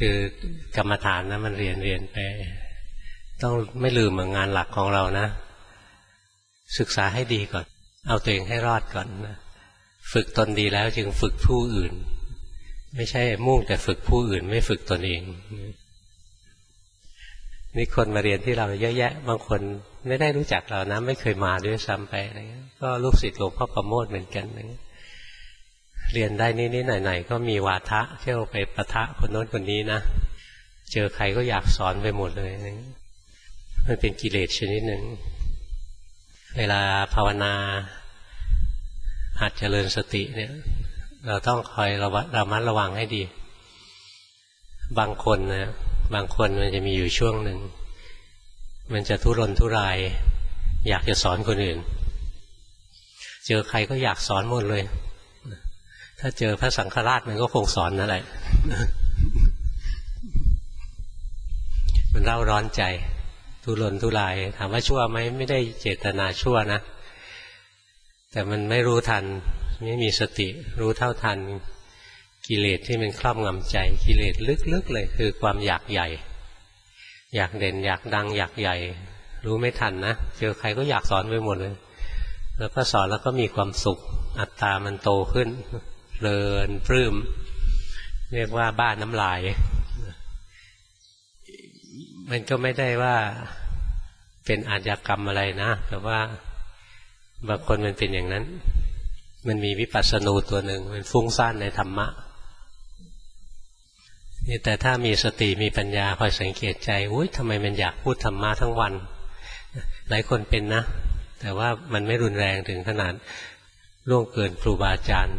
คือกรรมฐานนะมันเรียนไปต้องไม่ลืมงานหลักของเรานะศึกษาให้ดีก่อนเอาตัวเองให้รอดก่อนนะฝึกตนดีแล้วจึงฝึกผู้อื่นไม่ใช่มุ่งแต่ฝึกผู้อื่นไม่ฝึกตนเองนี่คนมาเรียนที่เราเยอะแยะบางคนไม่ได้รู้จักเรานะไม่เคยมาด้วยซ้ำไปอะไรเงี้ยก็ลูกศิษย์หลวงพ่อประโมทเหมือนกันเรียนได้นิดๆหน่อยๆก็มีวาทะเที่ยวไปปะทะคนโน้นคนนี้นะเจอใครก็อยากสอนไปหมดเลยมันเป็นกิเลสชนิดหนึ่งเวลาภาวนาหัดเจริญสติเนี่ยเราต้องคอยระมัดระวังให้ดีบางคนมันจะมีอยู่ช่วงหนึ่งมันจะทุรนทุรายอยากจะสอนคนอื่นเจอใครก็อยากสอนหมดเลยถ้าเจอพระสังฆราชมันก็คงสอนนั่นแหละมันเร่าร้อนใจทุรนทุรายถามว่าชั่วไหมไม่ได้เจตนาชั่วนะแต่มันไม่รู้ทันไม่มีสติรู้เท่าทันกิเลสที่มันครอบงำใจกิเลสลึกๆเลยคือความอยากใหญ่อยากเด่นอยากดังอยากใหญ่รู้ไม่ทันนะเจอใครก็อยากสอนไปหมดเลยแล้วก็สอนแล้วก็มีความสุขอัตตามันโตขึ้นเพลินปลื้มเรียกว่าบ้าน้ำลายมันก็ไม่ได้ว่าเป็นอาชญากรรมอะไรนะแต่ว่าบางคนมันเป็นอย่างนั้นมันมีวิปัสสนูตัวหนึ่งมันฟุ้งซ่านในธรรมะนี่แต่ถ้ามีสติมีปัญญาคอยสังเกตใจอุ๊ยทำไมมันอยากพูดธรรมะทั้งวันหลายคนเป็นนะแต่ว่ามันไม่รุนแรงถึงขนาดล่วงเกินครูบาอาจารย์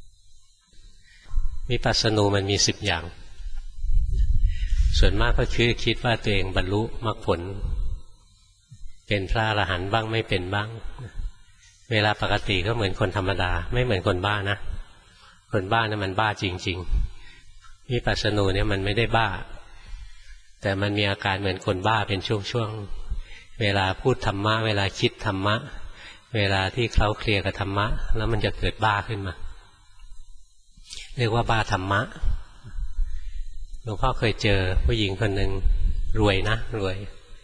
วิปัสสนูมันมี10 อย่างส่วนมากก็คิดว่าตัวเองบรรลุมรรคผลเป็นพระอรหันต์บ้างไม่เป็นบ้างเวลาปกติก็เหมือนคนธรรมดาไม่เหมือนคนบ้านะคนบ้านะมันบ้าจริงๆวิปัสสนูเนี่ยมันไม่ได้บ้าแต่มันมีอาการเหมือนคนบ้าเป็นช่วงๆเวลาพูดธรรมะเวลาคิดธรรมะเวลาที่เคล้าเคลียกับธรรมะแล้วมันจะเกิดบ้าขึ้นมาเรียกว่าบ้าธรรมะหลวงพ่อเคยเจอผู้หญิงคนหนึ่งรวยนะรวย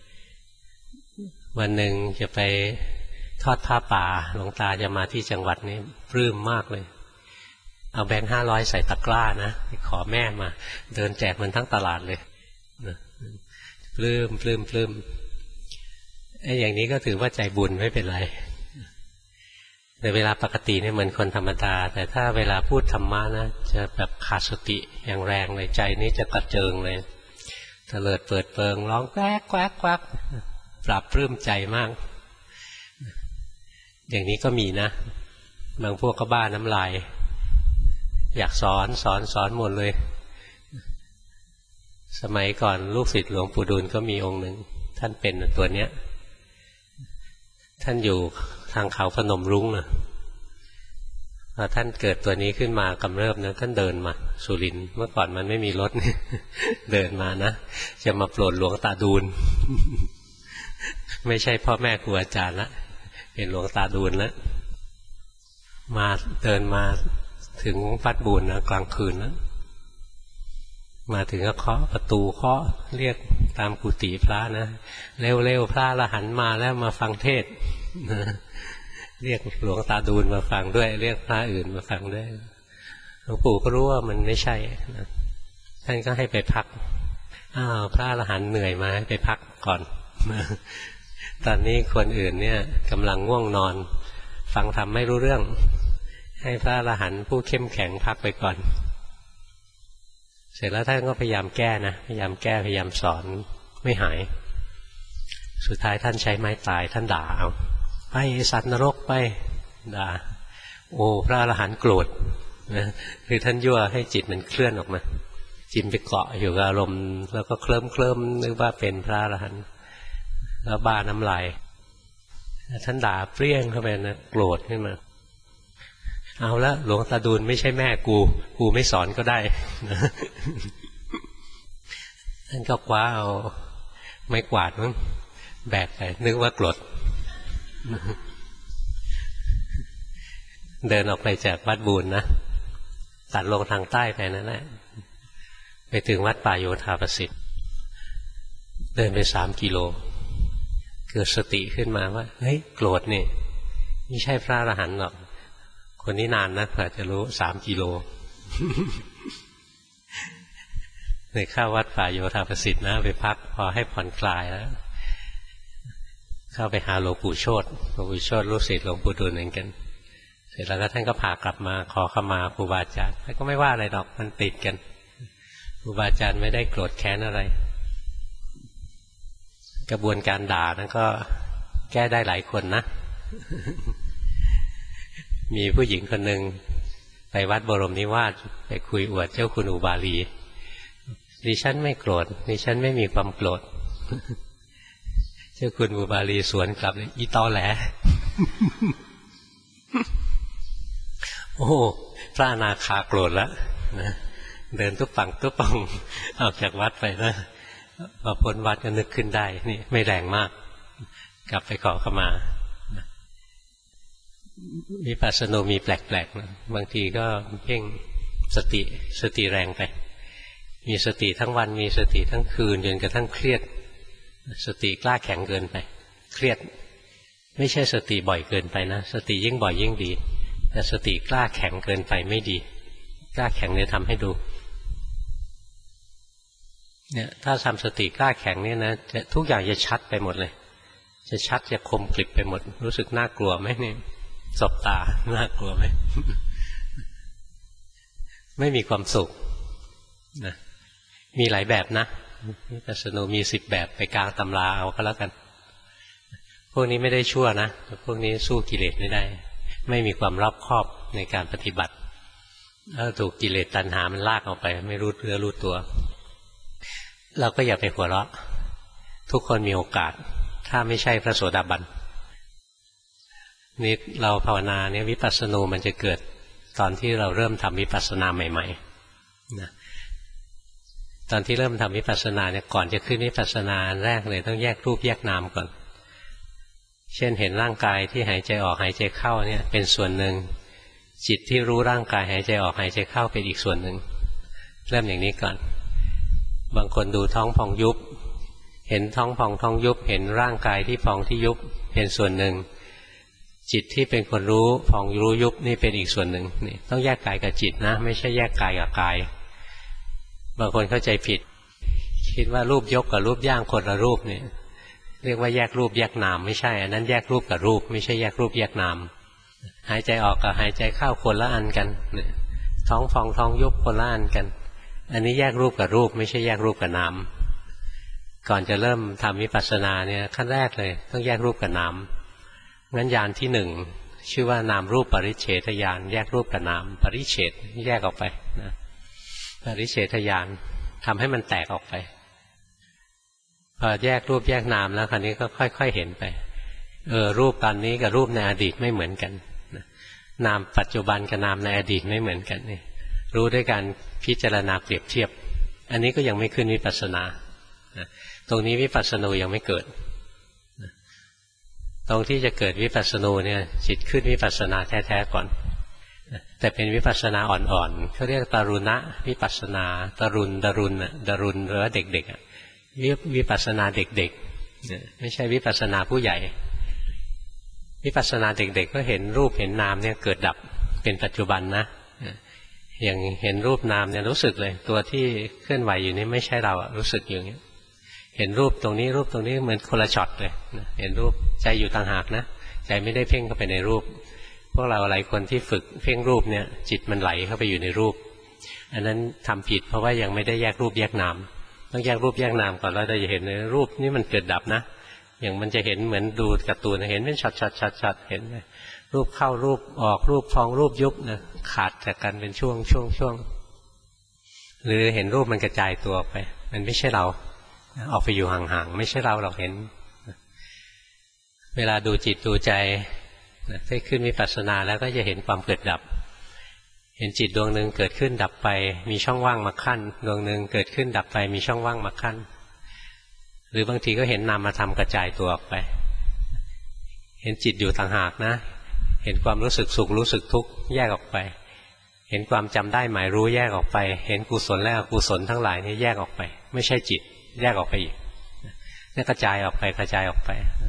วันหนึ่งจะไปทอดผ้าป่าหลวงตาจะมาที่จังหวัดนี้ปลื้มมากเลยเอาแบงค์500ใส่ตะกร้านะขอแม่มาเดินแจกมันทั้งตลาดเลยปลื้มไอ้อย่างนี้ก็ถือว่าใจบุญไม่เป็นไรแต่เวลาปกติเนี่ยเหมือนคนธรรมดาแต่ถ้าเวลาพูดธรรมะนะจะแบบขาดสติอย่างแรงเลยใจนี้จะกระเจิงเลยเตลิดเปิดเปิงร้องแกวกปราบปลื้มใจมากอย่างนี้ก็มีนะบางพวกก็บ้าน้ำลายอยากสอนหมดเลยสมัยก่อนลูกศิษย์หลวงปู่ดูลก็มีองค์หนึ่งท่านเป็นตัวเนี้ยท่านอยู่ทางเขาพนมรุ้งนะพอท่านเกิดตัวนี้ขึ้นมากำเริบนะท่านเดินมาสุรินทร์เมื่อก่อนมันไม่มีรถ เดินมานะจะมาโปรดหลวงตาดูล ไม่ใช่พ่อแม่ครูอาจารย์ละเป็นหลวงตาดูลแล้วมาเดินมาถึงวัดบูรณ์นะกลางคืนนะมาถึงก็เคาะประตูเคาะเรียกตามกุฏิพระนะเร็วพระอรหันต์มาแล้วมาฟังเทศน์เรียกหลวงตาดูลมาฟังด้วยเรียกพระอื่นมาฟังด้วยหลวงปู่ก็รู้ว่ามันไม่ใช่นะท่านก็ให้ไปพักพระอรหันต์เหนื่อยมาให้ไปพักก่อนตอนนี้คนอื่นเนี่ยกำลังง่วงนอนฟังธรรมไม่รู้เรื่องให้พระอรหันต์ผู้เข้มแข็งพักไปก่อนเสร็จแล้วท่านก็พยายามแก้นะพยายามแก้พยายามสอนไม่หายสุดท้ายท่านใช้ไม้ตายท่านด่าเอาไปสัตว์นรกไปด่าโอ้พระอรหันต์โกรธนะคือท่านยั่วให้จิตมันเคลื่อนออกมาจิตไปเกาะอยู่กับอารมณ์แล้วก็เคลิ้มนึกว่าเป็นพระอรหันต์แล้วบ้าน้ำลายท่านด่าเปรี้ยงเข้าไปนะโกรธขึ้นมาเอาละหลวงตาดูลไม่ใช่แม่กูไม่สอนก็ได้ ท่านก็คว้าเอาไม้กวาดมั้งแบกไปนึกว่าโกรธ เดินออกไปจากวัดบูรณ์นะตัดลงทางใต้ไปนั่นแหละไปไปถึงวัดป่าโยธาประสิทธิ์เดินไป3 กิโลเกิดสติขึ้นมาว่าเฮ้ยโกรธนี่ไม่ใช่พระอรหันต์หรอกคนนี้นานนะกว่าจะรู้3 กิโลในเข้าวัดป่าโยธาประสิทธิ์นะไปพักพอให้ผ่อนคลายแล้วเข้าไปหาหลวงปู่โชติหลวงปู่โชติลูกศิษย์หลวงปู่ดูลเหมือนกันเสร็จแล้วก็ท่านก็พากลับมาขอขมาครูบาอาจารย์ท่านก็ไม่ว่าอะไรหรอกมันติดกันครูบาอาจารย์ไม่ได้โกรธแค้นอะไรกระบวนการด่านั้นก็แก้ได้หลายคนนะ มีผู้หญิงคนหนึ่งไปวัดบรมนิวาสไปคุยอวดเจ้าคุณอุบาลีดิฉันไม่โกรธดิฉันไม่มีความโกรธ เจ้าคุณอุบาลีสวนกลับเลยอีตอแหล โอ้พระอนาคาโกรธแล้วนะเดินตุ๊บปังตุ๊บปังออกจากวัดไปนะพอพ้นวัดก็นึกขึ้นได้นี่ไม่แรงมากกลับไปขอขมาวิปัสสนูมีแปลกๆนะบางทีก็เพ่งสติแรงไปมีสติทั้งวันมีสติทั้งคืนจนกระทั่งเครียดสติกล้าแข็งเกินไปเครียดไม่ใช่สติบ่อยเกินไปนะสติยิ่งบ่อยยิ่งดีแต่สติกล้าแข็งเกินไปไม่ดีกล้าแข็งเนี่ยทำให้ดูเนี่ยถ้าทำสติกล้าแข็งเนี่ยนะทุกอย่างจะชัดไปหมดเลยจะชัดจะคมกริบไปหมดรู้สึกน่ากลัวไหมเนี่ยสบตาน่ากลัวไหม ไม่มีความสุขนะมีหลายแบบนะวิปัสสนูมี10 แบบไปกลางตำราเอาก็แล้วกันพวกนี้ไม่ได้ชั่วนะพวกนี้สู้กิเลสไม่ได้ไม่มีความรอบคอบในการปฏิบัติถ้าถูกกิเลสตัณหามันลากออกไปไม่รู้เนื้อรู้ตัวเราก็อย่าไปหัวเราะทุกคนมีโอกาสถ้าไม่ใช่พระโสดาบันนี่เราภาวนาเนี่ยวิปัสสนูมันจะเกิดตอนที่เราเริ่มทำวิปัสสนาใหม่ๆนะตอนที่เริ่มทำวิปัสสนาเนี่ยก่อนจะขึ้นวิปัสสนาแรกเลยต้องแยกรูปแยกนามก่อนเช่นเห็นร่างกายที่หายใจออกหายใจเข้าเนี่ยเป็นส่วนหนึ่งจิตที่รู้ร่างกายหายใจออกหายใจเข้าเป็นอีกส่วนหนึ่งเริ่มอย่างนี้ก่อนบางคนดูท้องพองยุบเห็นท้องพองท้องยุบเห็นร่างกายที่พองที่ยุบเป็นส่วนหนึ่งจิตที่เป็นคนรู้พองรู้ยุบนี่เป็นอีกส่วนหนึ่งนี่ต้องแยกกายกับจิตนะไม่ใช่แยกกายกับกายบางคนเข้าใจผิดคิดว่ารูปยกกับรูปย่างคนละรูปเนี่ยเรียกว่าแยกรูปแยกนามไม่ใช่อันนั้นแยกรูปกับรูปไม่ใช่แยกรูปแยกนามหายใจออกกับหายใจเข้าคนละอันกันท้องฟองท้องยุบคนละอันกันอันนี้แยกรูปกับรูปไม่ใช่แยกรูปกับนามก่อนจะเริ่มทำวิปัสสนาเนี่ยขั้นแรกเลยต้องแยกรูปกับนามงั้นญาณที่1ชื่อว่านามรูปปริเฉทญาณแยกรูปกับนามปริเฉทแยกออกไปนะปริเฉทญาณทำให้มันแตกออกไปพอแยกรูปแยกนามแล้วคราวนี้ก็ค่อยๆเห็นไปรูปตอนนี้กับรูปในอดีตไม่เหมือนกันนามปัจจุบันกับนามในอดีตไม่เหมือนกันนี่รู้ด้วยการพิจารณาเปรียบเทียบอันนี้ก็ยังไม่ขึ้นวิปัสสนาตรงนี้วิปัสสนูยังไม่เกิดตรงที่จะเกิดวิปัสสนูเนี่ยจิตขึ้นวิปัสสนาแท้ๆก่อนแต่เป็นวิปัสสนาอ่อนๆเขาเรียกตรุณะวิปัสสนาตรุณหรือว่าเด็กๆวิปัสสนาเด็กๆไม่ใช่วิปัสสนาผู้ใหญ่วิปัสสนาเด็กๆก็เห็นรูปเห็นนามเนี่ยเกิดดับเป็นปัจจุบันนะอย่างเห็นรูปนามเนี่ยรู้สึกเลยตัวที่เคลื่อนไหวอยู่นี่ไม่ใช่เรารู้สึกอย่างนี้เห็นรูปตรงนี้รูปตรงนี้เหมือนคนละช็อตเลยเห็นรูปใจอยู่ต่างหากนะใจไม่ได้เพ่งเข้าไปในรูปพวกเราหลายคนที่ฝึกเพ่งรูปเนี่ยจิตมันไหลเข้าไปอยู่ในรูปอันนั้นทำผิดเพราะว่ายังไม่ได้แยกรูปแยกนามต้องแยกรูปแยกนามก่อนเราจะเห็นในรูปนี่มันเกิดดับนะอย่างมันจะเห็นเหมือนดูการ์ตูนเห็นเป็นช็อตเห็นไหมรูปเข้ารูปออกรูปพองรูปยุบนะขาดจากกันเป็นช่วงหรือเห็นรูปมันกระจายตัวออกไปมันไม่ใช่เราออกไปอยู่ห่างๆไม่ใช่เราเห็นเวลาดูจิตดูใจได้ขึ้นวิปัสสนาแล้วก็จะเห็นความเกิดดับเห็นจิตดวงหนึ่งเกิดขึ้นดับไปมีช่องว่างมาขั้นดวงหนึ่งเกิดขึ้นดับไปมีช่องว่างมาขั้นหรือบางทีก็เห็นนามธรรมกระจายตัวออกไปเห็นจิตอยู่ต่างหากนะเห็นความรู้สึกสุขรู้สึกทุกข์แยกออกไปเห็นความจำได้หมายรู้แยกออกไปเห็นกุศลและอกุศลทั้งหลายนี่แยกออกไปไม่ใช่จิตแยกออกไปอีกนี่กระจายออกไปกระจายออกไป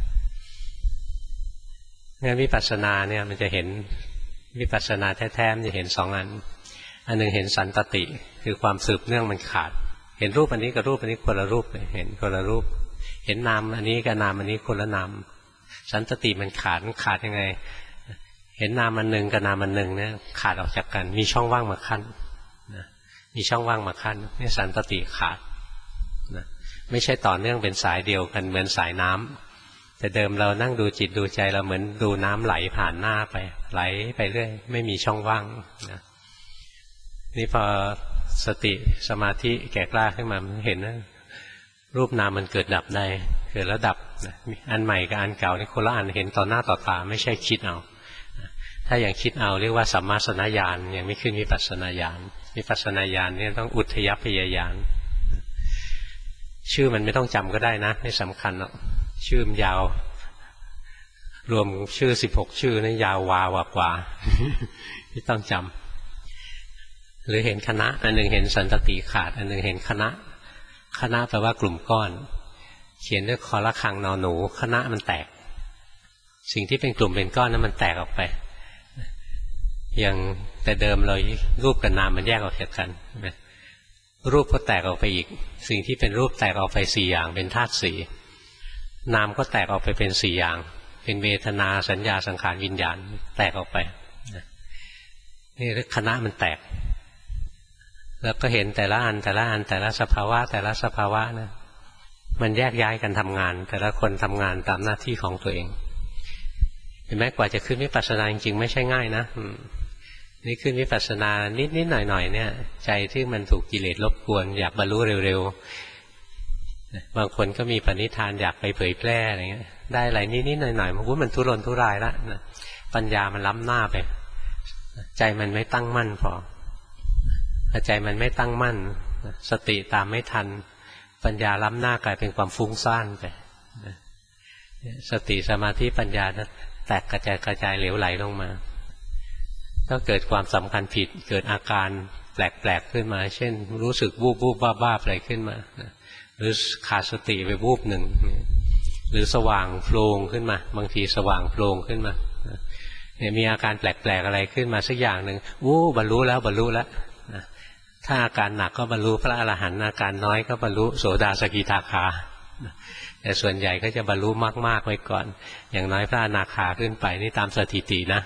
งั้นวิปัสสนาเนี่ยมันจะเห็นวิปัสสนาแท้ๆมันจะเห็นสองอันหนึ่งเห็นสันตติคือความสืบเนื่องมันขาดเห็นรูปอันนี้กับรูปอันนี้คนละรูปเห็นคนละรูปเห็นนามอันนี้กับนามอันนี้คนละนามสันตติมันขาดยังไงเห็นนามอันหนึ่งกับนามอันหนึ่งเนี่ยขาดออกจากกันมีช่องว่างมาขั้นนะมีช่องว่างมาขั้นนี่สันตติขาดนะไม่ใช่ต่อเนื่องเป็นสายเดียวกันเหมือนสายน้ำแต่เดิมเรานั่งดูจิตดูใจเราเหมือนดูน้ำไหลผ่านหน้าไปไหลไปเรื่อยไม่มีช่องว่างนะนี่พอสติสมาธิแก่กล้าขึ้นมาเห็นนะรูปนามมันเกิดดับได้เกิดแล้วดับอันใหม่กับอันเก่านี่คนละอันเห็นต่อหน้าต่อตาไม่ใช่คิดเอาถ้าอย่างคิดเอาเรียกว่าสัมมาสนญาณยังไม่ขึ้นวิปัสสนาญาณวิปัสสนาญาณนี่ต้องอุทยพยญาณชื่อมันไม่ต้องจำก็ได้นะไม่สำคัญหรอกชื่อมันยาวรวมชื่อ16ชื่อนี่ยาววากว่าไม่ต้องจำหรือเห็นคณะอันหนึ่งเห็นสันตติขาดอันหนึ่งเห็นคณะแปลว่ากลุ่มก้อนเขียนด้วยคอละคังนอหนูคณะมันแตกสิ่งที่เป็นกลุ่มเป็นก้อนนั้นมันแตกออกไปอย่างแต่เดิมเรารูปกับนามมันแยกออกจากกันรูปก็แตกออกไปอีกสิ่งที่เป็นรูปแตกออกไป4อย่างเป็นธาตุสี่นามก็แตกออกไปเป็น4อย่างเป็นเวทนาสัญญาสังขารวิญญาณแตกออกไปนี่คณะมันแตกแล้วก็เห็นแต่ละอันแต่ละสภาวะนะมันแยกย้ายกันทำงานแต่ละคนทำงานตามหน้าที่ของตัวเองเห็นไหมกว่าจะขึ้นวิปัสสนาจริงๆไม่ใช่ง่ายนะนี่ขึ้นวิปัสสนานิดๆหน่อยๆเนี่ยใจที่มันถูกกิเลสรบกวนอยากบรรลุเร็วๆบางคนก็มีปณิธานอยากไปเผยแพร่อะไรเงี้ยได้อะไรนิดๆหน่อยๆมันทุรนทุรายแล้วปัญญามันล้ำหน้าไปใจมันไม่ตั้งมั่นพอใจมันไม่ตั้งมั่นสติตามไม่ทันปัญญาล้ำหน้ากลายเป็นความฟุ้งซ่านไปสติสมาธิปัญญาแตกกระจายเหลวไหลลงมาก็เกิดความสำคัญผิดเกิดอาการแปลกๆขึ้นมาเช่นรู้สึกวูบบ้าอะไรขึ้นมาหรือขาดสติไปวูบหนึ่งหรือสว่างโพลงขึ้นมาบางทีสว่างโพลงขึ้นมาเนี่ยมีอาการแปลกๆอะไรขึ้นมาสักอย่างหนึ่งบรรลุแล้วถ้าอาการหนักก็บรรลุพระอรหันต์อาการน้อยก็บรรลุโสดาสกิทาคาแต่ส่วนใหญ่ก็จะบรรลุมากๆไว้ก่อนอย่างน้อยพระอนาคาขึ้นไปนี่ตามสถิตินะ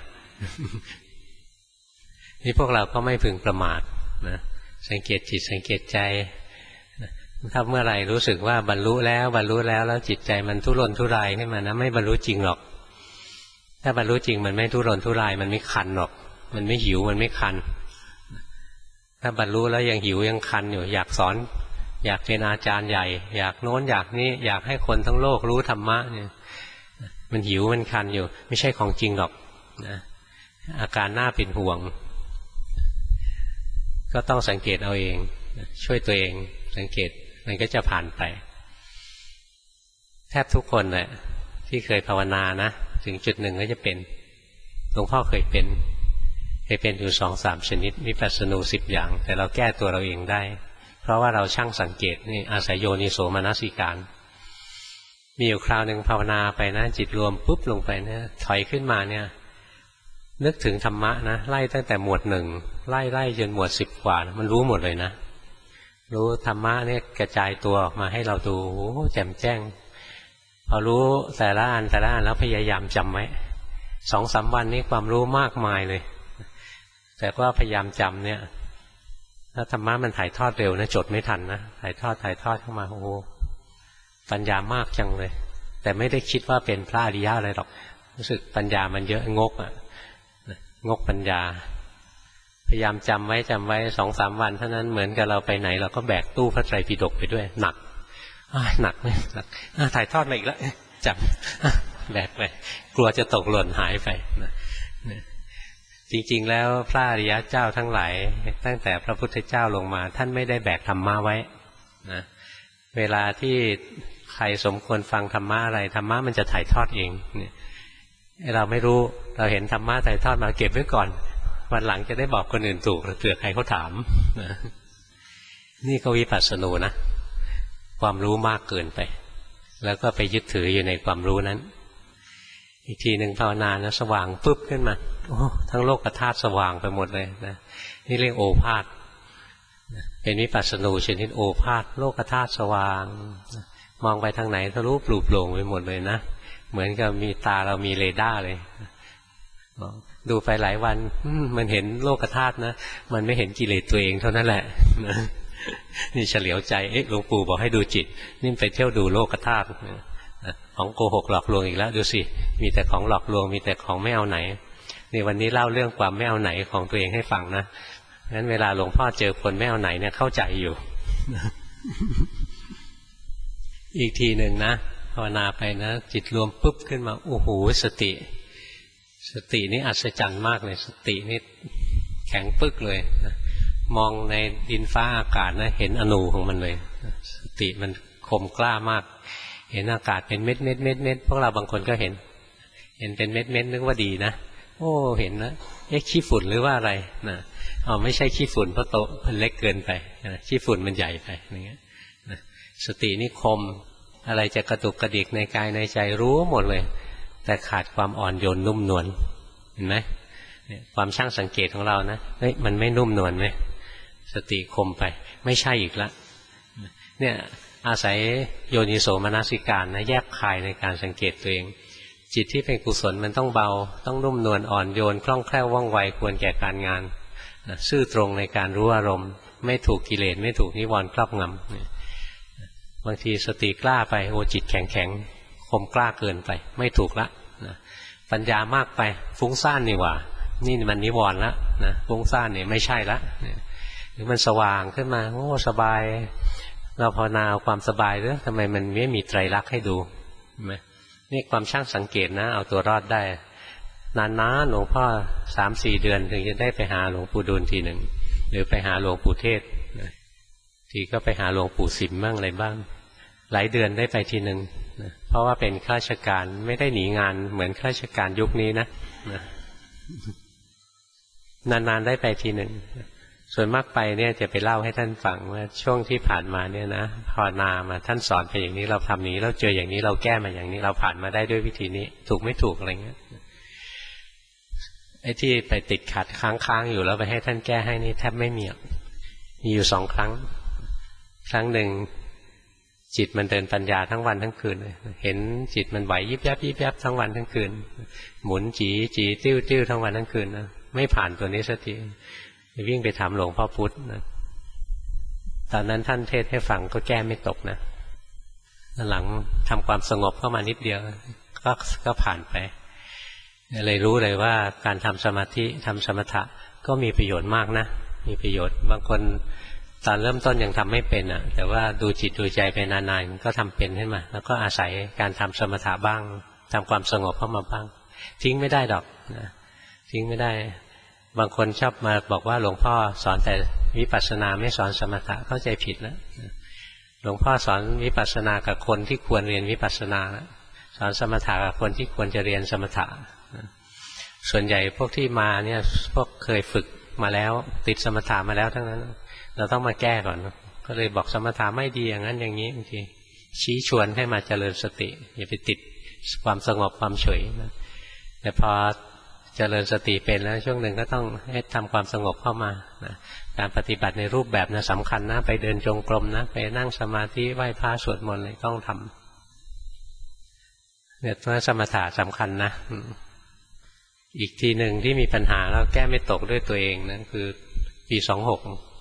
นี่พวกเราก็ไม่พึงประมาทนะสังเกตจิตสังเกตใจถ้าเมื่อไหร่รู้สึกว่าบรรลุแล้วจิตใจมันทุรนทุรายขึ้นมานะไม่บรรลุจริงหรอกถ้าบรรลุจริงมันไม่ทุรนทุรายมันไม่คันหรอกมันไม่หิวมันไม่คันถ้าบรรลุแล้วยังหิวยังคันอยู่อยากสอนอยากเป็นอาจารย์ใหญ่อยากโน้นอยากนี้อยากให้คนทั้งโลกรู้ธรรมะเนี่ยมันหิวมันคันอยู่ไม่ใช่ของจริงหรอกนะอาการน่าเป็นห่วงก็ต้องสังเกตเอาเองช่วยตัวเองสังเกตมันก็จะผ่านไปแทบทุกคนแหละที่เคยภาวนานะถึงจุดหนึ่งก็จะเป็นหลวงพ่อเคยเป็นอยู่ 2-3 ชนิดวิปัสสนู10อย่างแต่เราแก้ตัวเราเองได้เพราะว่าเราช่างสังเกตนี่อาศัยโยนิโสมนสิการมีอยู่คราวหนึ่งภาวนาไปนะจิตรวมปุ๊บลงไปเนี่ยถอยขึ้นมาเนี่ยนึกถึงธรรมะนะไล่ตั้งแต่หมวด1ไล่จนหมวด10กว่ามันรู้หมดเลยนะรู้ธรรมะเนี่ยกระจายตัวออกมาให้เราดูแจ่มแจ้งพอรู้แต่ละอันแล้วพยายามจำไว้ 2-3 วันนี้ความรู้มากมายเลยแต่ว่าพยายามจำเนี่ยถ้าธรรมะมันถ่ายทอดเร็วนะจดไม่ทันนะถ่ายทอดเข้ามาปัญญามากจังเลยแต่ไม่ได้คิดว่าเป็นพระอริยะอะไรหรอกรู้สึกปัญญามันเยอะงกปัญญาพยายามจำไว้ 2-3 วันเท่านั้นเหมือนกับเราไปไหนเราก็แบกตู้พระไตรปิฎกไปด้วยหนักถ่ายทอดมาอีกแล้วจำแบกไปกลัวจะตกหล่นหายไปจริงๆแล้วพระอริยเจ้าทั้งหลายตั้งแต่พระพุทธเจ้าลงมาท่านไม่ได้แบกธรรมะไว้นะเวลาที่ใครสมควรฟังธรรมะอะไรธรรมะมันจะถ่ายทอดเองเนี่ยเราไม่รู้เราเห็นธรรมะถ่ายทอดมาเก็บไว้ก่อนวันหลังจะได้บอกคนอื่นถูกเผื่อใครเขาถามนี่ก็วิปัสสนูนะความรู้มากเกินไปแล้วก็ไปยึดถืออยู่ในความรู้นั้นอีกทีหนึ่งภาวนานะสว่างปุ๊บขึ้นมาโอ้ทั้งโลกธาตุสว่างไปหมดเลยนะนี่เรียกโอภาสเป็นวิปัสสนูชนิดโอภาสโลกธาตุสว่างมองไปทางไหนทะลุปลุกโปร่งไปหมดเลยนะเหมือนกับมีตาเรามีเรดาร์เลยดูไปหลายวันมันเห็นโลกธาตุนะมันไม่เห็นกิเลสตัวเองเท่านั้นแหละนี่เฉลียวใจหลวงปู่บอกให้ดูจิตนี่ไปเที่ยวดูโลกธาตุของโกหกหลอกลวงอีกแล้วดูสิมีแต่ของหลอกลวงมีแต่ของไม่เอาไหนนี่วันนี้เล่าเรื่องความไม่เอาไหนของตัวเองให้ฟังนะงั้นเวลาหลวงพ่อเจอคนไม่เอาไหนเนี่ยเข้าใจอยู่ อีกทีหนึ่งนะภาวนาไปนะจิตรวมปุ๊บขึ้นมาโอ้โหสตินี่อัศจรรย์มากเลยสตินี่แข็งปึ๊กเลยมองในดินฟ้าอากาศนะเห็นอนูของมันเลยสติมันคมกล้ามากเห็นอากาศเป็นเม็ดพวกเราบางคนก็เห็นเป็นเม็ดนึกว่าดีนะโอ้เห็นนะขี้ฝุ่นหรือว่าอะไรนะไม่ใช่ขี้ฝุ่นเพราะโตมันเล็กเกินไปขี้ฝุ่นมันใหญ่ไปอย่างเงี้ยสตินี่คมอะไรจะกระตุกกระดิกในกายในใจรู้หมดเลยแต่ขาดความอ่อนโยนนุ่มนวลเห็นไหมความช่างสังเกตของเรานะเฮ้ยมันไม่นุ่มนวลไหมสติคมไปไม่ใช่อีกละเนี่ยอาศัยโยนิโสมนสิการนะแยบคายในการสังเกตตัวเองจิตที่เป็นกุศลมันต้องเบาต้องนุ่มนวลอ่อนโยนคล่องแคล่วว่องไวควรแก่การงานซื่อตรงในการรู้อารมณ์ไม่ถูกกิเลสไม่ถูกนิวรณ์ครอบงำบางทีสติกล้าไปโอ้จิตแข็งคมกล้าเกินไปไม่ถูกละปัญญามากไปฟุ้งซ่านนี่หว่านี่มันนิวรณ์ละนะฟุ้งซ่านนี่ไม่ใช่ละหรือมันสว่างขึ้นมาโอ้สบายเราภาวนาเอาความสบายหรือทำไมมันไม่มีไตรลักษณ์ให้ดูนี่ความช่างสังเกตนะเอาตัวรอดได้นานๆหลวงพ่อ 3-4 เดือนถึงจะได้ไปหาหลวงปู่ดูลทีหนึ่งหรือไปหาหลวงปู่เทศทีก็ไปหาหลวงปู่สิมบ้างอะไรบ้างหลายเดือนได้ไปทีหนึ่งเพราะว่าเป็นข้าราชการไม่ได้หนีงานเหมือนข้าราชการยุคนี้นะนานๆได้ไปทีหนึ่งส่วนมากไปเนี่ยจะไปเล่าให้ท่านฟังว่าช่วงที่ผ่านมาเนี่ยนะภาวนามาท่านสอนไปอย่างนี้เราทำอย่างนี้เราเจออย่างนี้เราแก้มาอย่างนี้เราผ่านมาได้ด้วยวิธีนี้ถูกไม่ถูกอะไรเงี้ยไอ้ที่ไปติดขัดค้างๆอยู่แล้วไปให้ท่านแก้ให้นี่แทบไม่มีอยู่2 ครั้งครั้งหนึ่งจิตมันเดินปัญญาทั้งวันทั้งคืนเห็นจิตมันไหวยิบยับทั้งวันทั้งคืนหมุนจีติ้วทั้งวันทั้งคืนนะไม่ผ่านตัวนี้สักทีวิ่งไปถามหลวงพ่อพุธนะตอนนั้นท่านเทศให้ฟังก็แก้ไม่ตกนะหลังทำความสงบเข้ามานิดเดียวก็ผ่านไปเลยรู้เลยว่าการทำสมาธิทำสมถะก็มีประโยชน์มากนะมีประโยชน์บางคนตอนเริ่มต้นยังทำไม่เป็นอ่ะแต่ว่าดูจิตดูใจไปนานๆก็ทำเป็นขึ้นมาแล้วก็อาศัยการทำสมถะบ้างทำความสงบเข้ามาบ้างทิ้งไม่ได้ดอกนะทิ้งไม่ได้บางคนชอบมาบอกว่าหลวงพ่อสอนแต่วิปัสสนาไม่สอนสมถะเข้าใจผิดแล้วหลวงพ่อสอนวิปัสสนากับคนที่ควรเรียนวิปัสสนาสอนสมถะกับคนที่ควรจะเรียนสมถะส่วนใหญ่พวกที่มาเนี่ยพวกเคยฝึกมาแล้วติดสมถะมาแล้วทั้งนั้นเราต้องมาแก้ก่อนก็เลยบอกสมถะไม่ดีอย่างนั้นอย่างนี้บางทีชี้ชวนให้มาเจริญสติอย่าไปติดความสงบความเฉยนะแต่พอเจริญสติเป็นแล้วช่วงหนึ่งก็ต้องให้ทำความสงบเข้ามานะการปฏิบัติในรูปแบบนะสำคัญนะไปเดินจงกรมนะไปนั่งสมาธิไหว้พระสวดมนต์เลยต้องทำเนี่ยตัวสมถะสำคัญนะอีกทีหนึ่งที่มีปัญหาแล้วแก้ไม่ตกด้วยตัวเองนะคือปี 26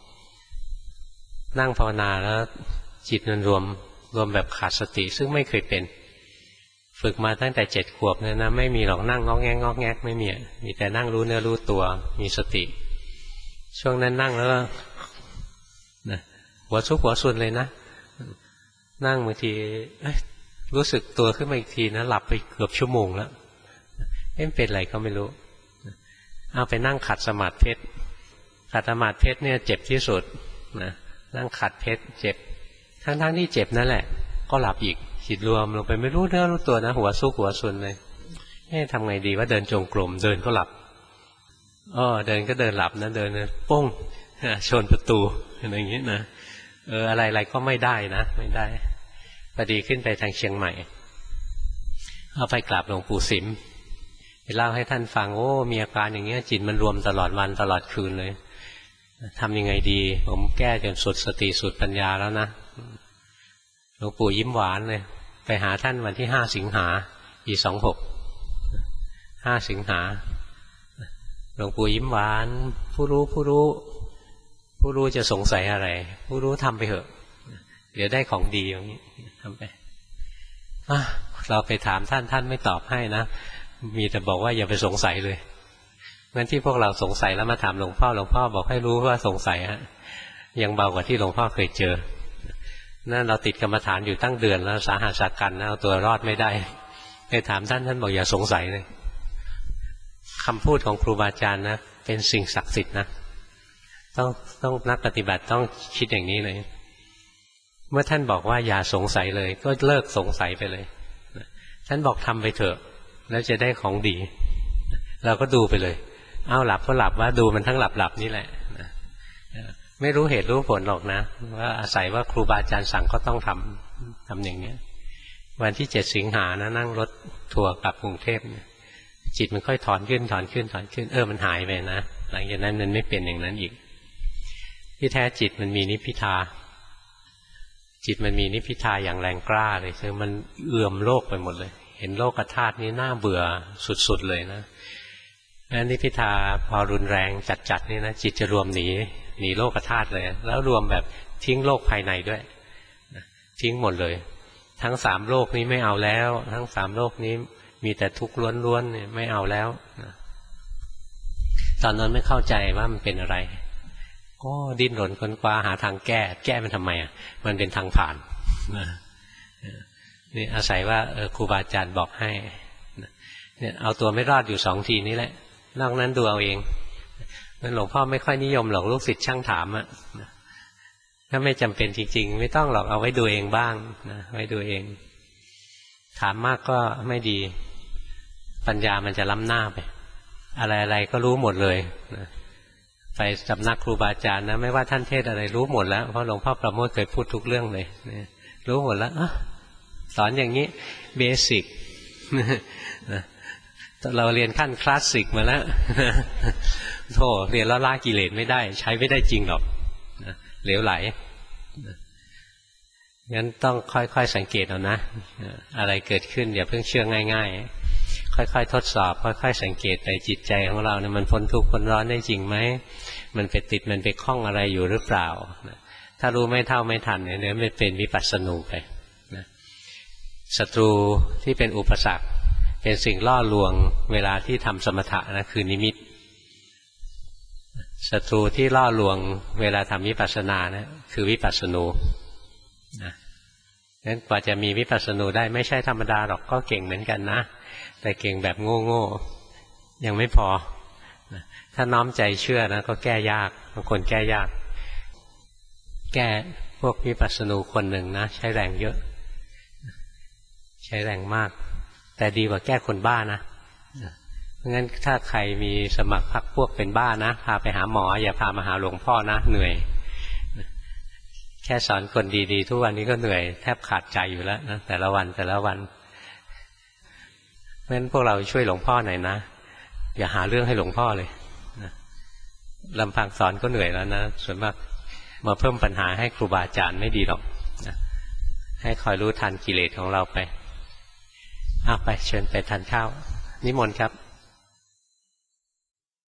นั่งภาวนาแล้วจิตมันรวมแบบขาดสติซึ่งไม่เคยเป็นฝึกมาตั้งแต่7 ขวบเนี่ยนะไม่มีหรอกนั่งงอกแงกไม่มีแต่นั่งรู้เนื้อรู้ตัวมีสติช่วงนั้นนั่งแล้วนะหัวซุกหัวซุนเลยนะนั่งบางทีรู้สึกตัวขึ้นมาอีกทีนะหลับไปเกือบชั่วโมงแล้วเป็นอะไรก็ไม่รู้เอาไปนั่งขัดสมาธิเพชรขัดสมาธิเพชรเนี่ยเจ็บที่สุดนะนั่งขัดเพชรเจ็บทั้งที่เจ็บนั่นแหละก็หลับอีกจิตรวมลงไปไม่รู้เนื้อรู้ตัวนะหัวซุกหัวซุนเลยทำไงดีว่าเดินจงกรมเดินก็หลับเดินก็เดินหลับนะเดินปุ้งชนประตูอย่างนี้นะอะไรก็ไม่ได้นะไม่ได้พอดีขึ้นไปทางเชียงใหม่เอาไปกราบหลวงปู่สิมไปเล่าให้ท่านฟังมีอาการอย่างเงี้ยจิตมันรวมตลอดวันตลอดคืนเลยทำยังไงดีผมแก้จนสุดสติสุดปัญญาแล้วนะหลวงปู่ยิ้มหวานเลยไปหาท่านวันที่5 สิงหาปี26 5 สิงหาหลวงปู่ยิ้มหวานผู้รู้จะสงสัยอะไรผู้รู้ทำไปเถอะเดี๋ยวได้ของดีอย่างนี้ทำไปเราไปถามท่านไม่ตอบให้นะมีแต่บอกว่าอย่าไปสงสัยเลยงั้นที่พวกเราสงสัยแล้วมาถามหลวงพ่อบอกให้รู้ว่าสงสัยฮะยังเบากว่าที่หลวงพ่อเคยเจอนั่นเราติดกรรมฐานอยู่ตั้งเดือนแล้วสาหัสสากันนะเอาตัวรอดไม่ได้ไปถามท่านบอกอย่าสงสัยเลยคำพูดของครูบาอาจารย์นะเป็นสิ่งศักดิ์สิทธิ์นะต้องนักปฏิบัติต้องคิดอย่างนี้เลยเมื่อท่านบอกว่าอย่าสงสัยเลยก็เลิกสงสัยไปเลยท่านบอกทำไปเถอะแล้วจะได้ของดีเราก็ดูไปเลยหลับก็หลับว่าดูมันทั้งหลับนี่แหละไม่รู้เหตุรู้ผลหรอกนะว่าอาศัยว่าครูบาอาจารย์สั่งก็ต้องทำอย่างนี้วันที่7 สิงหานะนั่งรถทัวร์กลับกรุงเทพจิตมันค่อยถอนขึ้นมันหายไปนะหลังจากนั้นมันไม่เป็นอย่างนั้นอีกที่แท้จิตมันมีนิพพิทาอย่างแรงกล้าเลยคือมันเอื่อมโลกไปหมดเลยเห็นโลกธาตุนี้น่าเบื่อสุดๆเลยนะนิพพิทาพอรุนแรงจัดนี่นะจิตจะรวมหนีโลกธาตุเลยแล้วรวมแบบทิ้งโลกภายในด้วยทิ้งหมดเลยทั้ง3 โลกนี้ไม่เอาแล้วทั้ง3 โลกนี้มีแต่ทุกข์ล้วนๆเนี่ยไม่เอาแล้วตอนนั้นไม่เข้าใจว่ามันเป็นอะไรก็ดิ้นรนค้นคว้าหาทางแก้มันทำไมมันเป็นทางผ่านนี่อาศัยว่าครูบาอาจารย์บอกให้เนี่ยเอาตัวไม่รอดอยู่2 ทีนี้แหละนอกนั้นดูเอาเองนั้นหลวงพ่อไม่ค่อยนิยมหรอกลูกศิษย์ช่างถามถ้าไม่จำเป็นจริงๆไม่ต้องหรอกเอาไว้ดูเองบ้างนะไว้ดูเองถามมากก็ไม่ดีปัญญามันจะล้ำหน้าไปอะไรก็รู้หมดเลยนะไปสำนักครูบาอาจารย์นะไม่ว่าท่านเทศอะไรรู้หมดแล้วเพราะหลวงพ่อประโมทเคยพูดทุกเรื่องเลยนะรู้หมดแล้วสอนอย่างนี้เบสิกเราเรียนขั้นคลาสสิกมาแล้วโธ่เรียนแล้วละกิเลสไม่ได้ใช้ไม่ได้จริงหรอกเหลวไหลงั้นต้องค่อยๆสังเกตเอานะอะไรเกิดขึ้นอย่าเพิ่งเชื่อง่ายๆค่อยๆทดสอบค่อยๆสังเกตไปจิตใจของเราเนี่ยมันพ้นทุกข์พ้นร้อนได้จริงไหมมันไปติดมันไปคล้องอะไรอยู่หรือเปล่าถ้ารู้ไม่เท่าไม่ทันเนี่ยมันเป็นวิปัสสนูไปศัตรูที่เป็นอุปสรรคเป็นสิ่งล่อลวงเวลาที่ทำสมถะนะคือนิมิตศัตรูที่ล่อลวงเวลาทำวิปัสสนานะคือวิปัสสนูงั้นกว่าจะมีวิปัสสนูได้ไม่ใช่ธรรมดาหรอกก็เก่งเหมือนกันนะแต่เก่งแบบโง่ยังไม่พอถ้าน้อมใจเชื่อนะก็แก้ยากบางคนแก้ยากแก้พวกวิปัสสนูคนหนึ่งนะใช้แรงเยอะใช้แรงมากแต่ดีกว่าแก้คนบ้านะเพราะงั้นถ้าใครมีสมัครพรรคพวกเป็นบ้านะพาไปหาหมออย่าพามาหาหลวงพ่อนะเหนื่อยแค่สอนคนดีๆทุกวันนี้ก็เหนื่อยแทบขาดใจอยู่แล้วนะแต่ละวันเพราะฉะนั้นพวกเราช่วยหลวงพ่อหน่อยนะอย่าหาเรื่องให้หลวงพ่อเลยนะลำพังสอนก็เหนื่อยแล้วนะส่วนมากมาเพิ่มปัญหาให้ครูบาอาจารย์ไม่ดีหรอกนะให้คอยรู้ทันกิเลสของเราไปไปเชิญไปทานข้าวนิมนต์ครับ